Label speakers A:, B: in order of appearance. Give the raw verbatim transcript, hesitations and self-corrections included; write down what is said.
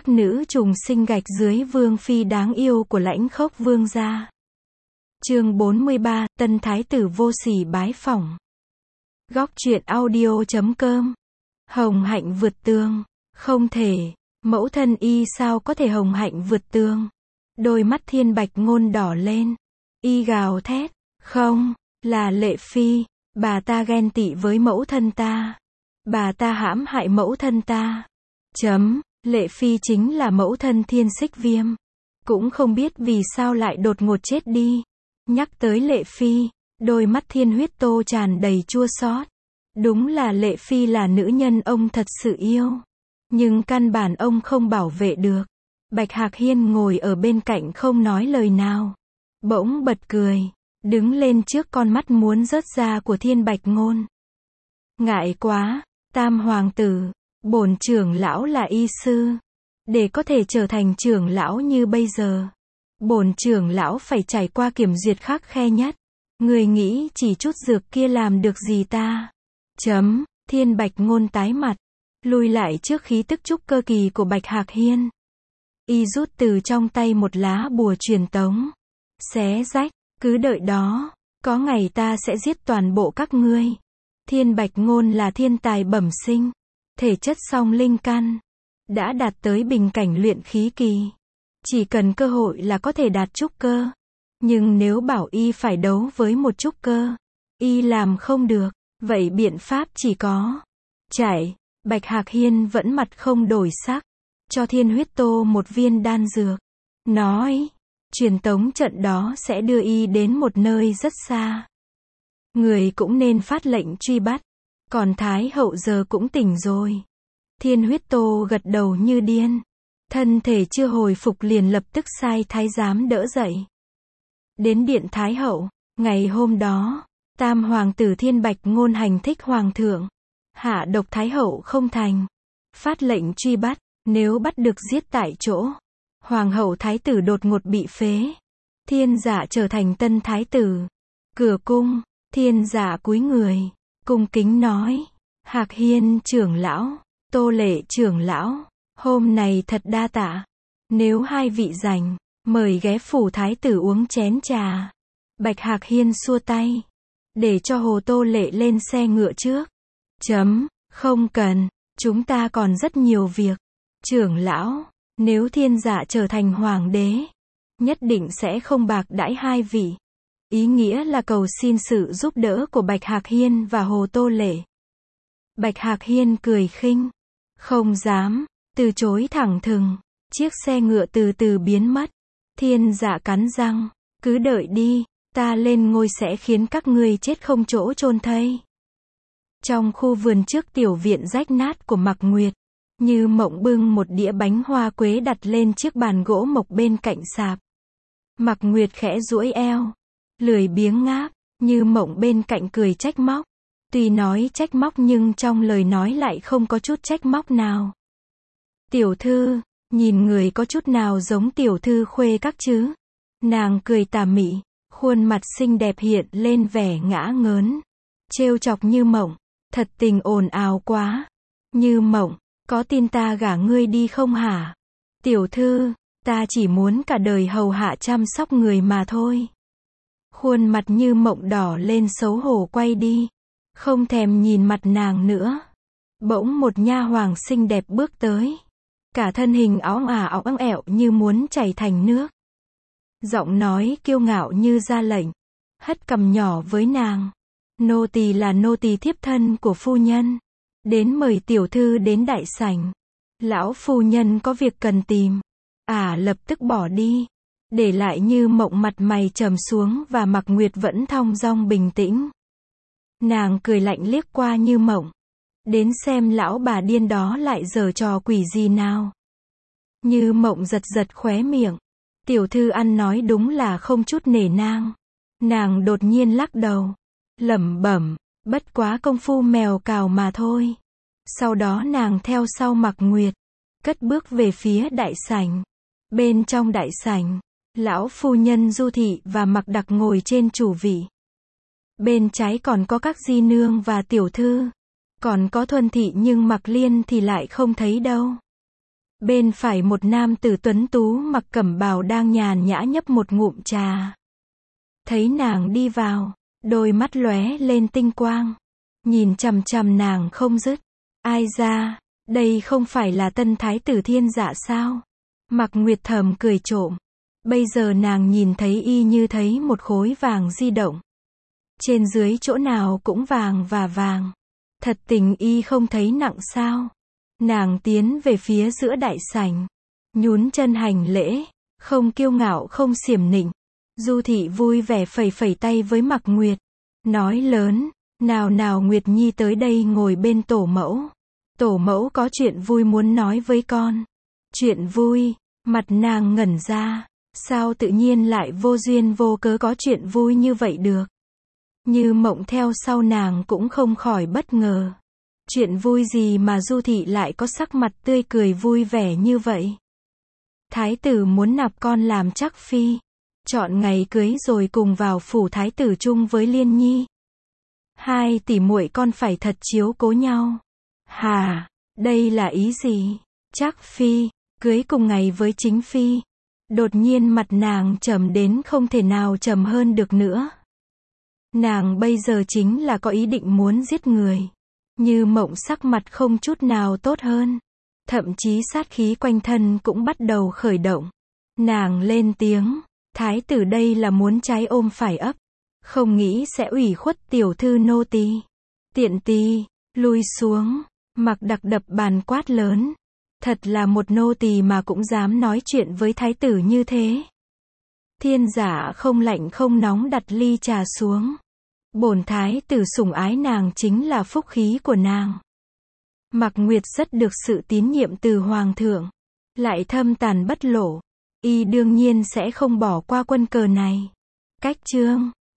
A: các nữ trùng sinh gạch dưới vương phi đáng yêu của Lãnh Khốc vương gia. Chương bốn mươi ba, tân thái tử vô sỉ bái phỏng. Góc truyện audio chấm com. Hồng hạnh vượt tường. Không thể, mẫu thân y sao có thể hồng hạnh vượt tường. Đôi mắt Thiên Bạch Ngôn đỏ lên. Y gào thét, không, là Lệ Phi, bà ta ghen tị với mẫu thân ta. Bà ta hãm hại mẫu thân ta. Chấm, Lệ Phi chính là mẫu thân Thiên Xích Viêm. Cũng không biết vì sao lại đột ngột chết đi. Nhắc tới Lệ Phi, đôi mắt Thiên Huyết Tô tràn đầy chua xót. Đúng là Lệ Phi là nữ nhân ông thật sự yêu. Nhưng căn bản ông không bảo vệ được. Bạch Hạc Hiên ngồi ở bên cạnh không nói lời nào. Bỗng bật cười, đứng lên trước con mắt muốn rớt ra của Thiên Bạch Ngôn. Ngại quá, Tam hoàng tử, bổn trưởng lão là y sư. Để có thể trở thành trưởng lão như bây giờ, bổn trưởng lão phải trải qua kiểm duyệt khắc khe nhất. Người nghĩ chỉ chút dược kia làm được gì ta? Chấm, Thiên Bạch Ngôn tái mặt, lùi lại trước khí tức trúc cơ kỳ của Bạch Hạc Hiên. Y rút từ trong tay một lá bùa truyền tống. Xé rách, cứ đợi đó, có ngày ta sẽ giết toàn bộ các ngươi. Thiên Bạch Ngôn là thiên tài bẩm sinh, thể chất song linh căn, đã đạt tới bình cảnh luyện khí kỳ. Chỉ cần cơ hội là có thể đạt trúc cơ. Nhưng nếu bảo y phải đấu với một trúc cơ, y làm không được, vậy biện pháp chỉ có chạy. Bạch Hạc Hiên vẫn mặt không đổi sắc, cho Thiên Huyết Tô một viên đan dược. Nói, truyền tống trận đó sẽ đưa y đến một nơi rất xa. Người cũng nên phát lệnh truy bắt. Còn Thái hậu giờ cũng tỉnh rồi. Thiên Huyết Tô gật đầu như điên. Thân thể chưa hồi phục liền lập tức sai thái giám đỡ dậy. Đến điện Thái hậu, ngày hôm đó, Tam hoàng tử Thiên Bạch Ngôn hành thích hoàng thượng. Hạ độc Thái hậu không thành. Phát lệnh truy bắt, nếu bắt được giết tại chỗ. Hoàng hậu thái tử đột ngột bị phế. Thiên Dạ trở thành tân thái tử. Cửa cung, Thiên Dạ cúi người, cung kính nói, Hạc Hiên trưởng lão, Tô Lệ trưởng lão, hôm này thật đa tạ. Nếu hai vị rảnh, mời ghé phủ thái tử uống chén trà. Bạch Hạc Hiên xua tay, để cho Hồ Tô Lệ lên xe ngựa trước. Chấm, không cần, chúng ta còn rất nhiều việc. Trưởng lão, nếu Thiên Dạ trở thành hoàng đế, nhất định sẽ không bạc đãi hai vị. Ý nghĩa là cầu xin sự giúp đỡ của Bạch Hạc Hiên và Hồ Tô Lệ. Bạch Hạc Hiên cười khinh, không dám, từ chối thẳng thừng. Chiếc xe ngựa từ từ biến mất. Thiên Dạ cắn răng, cứ đợi đi, ta lên ngôi sẽ khiến các ngươi chết không chỗ chôn thây. Trong khu vườn trước tiểu viện rách nát của Mạc Nguyệt, Như Mộng bưng một đĩa bánh hoa quế đặt lên chiếc bàn gỗ mộc bên cạnh sạp. Mạc Nguyệt khẽ duỗi eo, lười biếng ngáp. Như Mộng bên cạnh cười trách móc. Tuy nói trách móc nhưng trong lời nói lại không có chút trách móc nào. Tiểu thư, nhìn người có chút nào giống tiểu thư Khuê Các chứ? Nàng cười tà mị, khuôn mặt xinh đẹp hiện lên vẻ ngã ngớn. Trêu chọc Như Mộng, thật tình ồn ào quá. Như Mộng, có tin ta gả ngươi đi không hả? Tiểu thư, ta chỉ muốn cả đời hầu hạ chăm sóc người mà thôi. Khuôn mặt Như Mộng đỏ lên xấu hổ quay đi, không thèm nhìn mặt nàng nữa. Bỗng một nha hoàng xinh đẹp bước tới, cả thân hình óng ả óng ẹo như muốn chảy thành nước. Giọng nói kiêu ngạo như ra lệnh, hất cằm nhỏ với nàng. Nô tỳ là nô tỳ thiếp thân của phu nhân, đến mời tiểu thư đến đại sảnh. Lão phu nhân có việc cần tìm. Ả à, lập tức bỏ đi, để lại Như Mộng mặt mày trầm xuống và Mạc Nguyệt vẫn thong dong bình tĩnh. Nàng cười lạnh liếc qua Như Mộng, đến xem lão bà điên đó lại giở trò quỷ gì nào. Như Mộng giật giật khóe miệng. Tiểu thư ăn nói đúng là không chút nể nang. Nàng đột nhiên lắc đầu, lẩm bẩm, bất quá công phu mèo cào mà thôi. Sau đó nàng theo sau Mạc Nguyệt, cất bước về phía đại sảnh. Bên trong đại sảnh, lão phu nhân Du Thị và Mạc Đặc ngồi trên chủ vị. Bên trái còn có các di nương và tiểu thư. Còn có Thuần Thị nhưng Mạc Liên thì lại không thấy đâu. Bên phải một nam tử tuấn tú mặc cẩm bào đang nhàn nhã nhấp một ngụm trà. Thấy nàng đi vào, đôi mắt lóe lên tinh quang, nhìn chằm chằm nàng không dứt. Ai ra, đây không phải là tân thái tử Thiên Dạ sao? Mạc Nguyệt thầm cười trộm. Bây giờ nàng nhìn thấy y như thấy một khối vàng di động. Trên dưới chỗ nào cũng vàng và vàng. Thật tình y không thấy nặng sao? Nàng tiến về phía giữa đại sảnh, nhún chân hành lễ, không kiêu ngạo không xiểm nịnh. Du thị vui vẻ phẩy phẩy tay với Mạc Nguyệt, nói lớn, nào nào Nguyệt Nhi tới đây ngồi bên tổ mẫu. Tổ mẫu có chuyện vui muốn nói với con. Chuyện vui, mặt nàng ngẩn ra, sao tự nhiên lại vô duyên vô cớ có chuyện vui như vậy được. Như mộng theo sau nàng cũng không khỏi bất ngờ. Chuyện vui gì mà Du thị lại có sắc mặt tươi cười vui vẻ như vậy? Thái tử muốn nạp con làm trắc phi, chọn ngày cưới rồi cùng vào phủ thái tử chung với Liên Nhi. Hai tỷ muội con phải thật chiếu cố nhau. Hà, đây là ý gì? Trắc phi, cưới cùng ngày với chính phi. Đột nhiên mặt nàng trầm đến không thể nào trầm hơn được nữa. Nàng bây giờ chính là có ý định muốn giết người. Như mộng sắc mặt không chút nào tốt hơn. Thậm chí sát khí quanh thân cũng bắt đầu khởi động. Nàng lên tiếng, thái tử đây là muốn trái ôm phải ấp. Không nghĩ sẽ ủy khuất tiểu thư nô tỳ. Tiện tỳ, lui xuống. Mạc Đặc đập bàn quát lớn. Thật là một nô tỳ mà cũng dám nói chuyện với thái tử như thế. Thiên Dạ không lạnh không nóng đặt ly trà xuống. Bổn thái tử sủng ái nàng chính là phúc khí của nàng. Mạc Nguyệt rất được sự tín nhiệm từ hoàng thượng, lại thâm tàn bất lộ, y đương nhiên sẽ không bỏ qua quân cờ này. Cách chương